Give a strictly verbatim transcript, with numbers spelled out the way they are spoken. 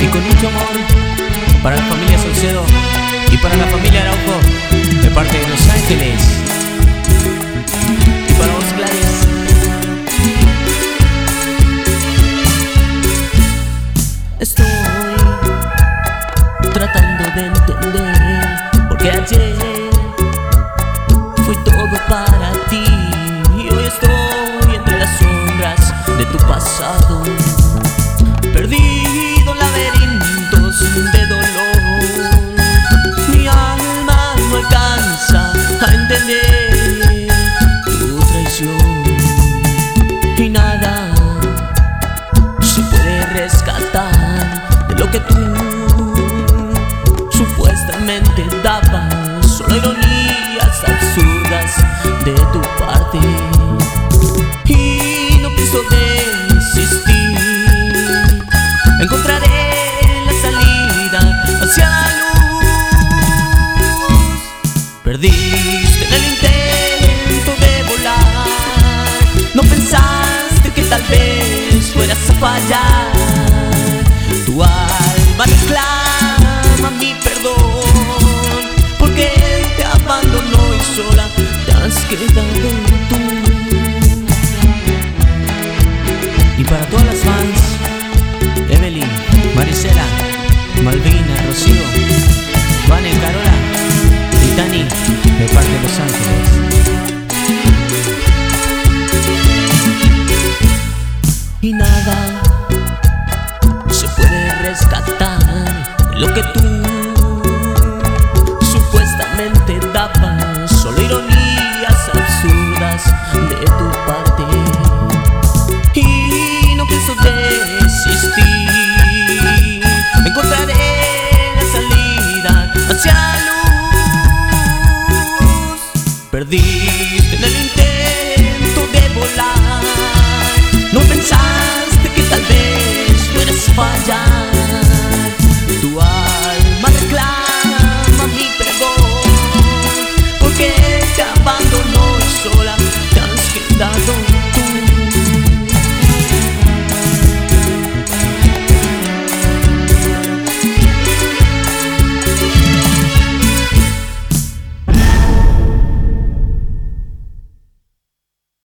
y con mucho amor para la familia Salcedo y para la familia Araujo de parte de Los Ángeles. Y para vos, Gladys. Estoy tratando de entender porque ayer fui todo para ti y hoy estoy entre las sombras de tu pasado, perdido en laberintos de dolor. Mi alma no alcanza a entender tu traición y nada se puede rescatar de lo que tú supuestamente dabas, solo ironías absurdas de tu parte. Y no pienso desistir, encontraré la salida hacia la luz. Perdiste en el intento de volar, no pensaste que tal vez fueras a fallar. Tu alma reclama mi perdón porque él te abandonó y sola te has quedado tú. Y para todas las fans, Evelyn, Marisela, Malvina, Rocío, Vane, Carola y Tani de parte de Los Ángeles. Y nada se puede rescatar de lo que tú supuestamente dabas, solo ironías absurdas de tu parte. Y no pienso desistir, encontraré la salida hacia la luz. Perdiste en el intento de volar, no pensaste que tal vez fueras a fallar.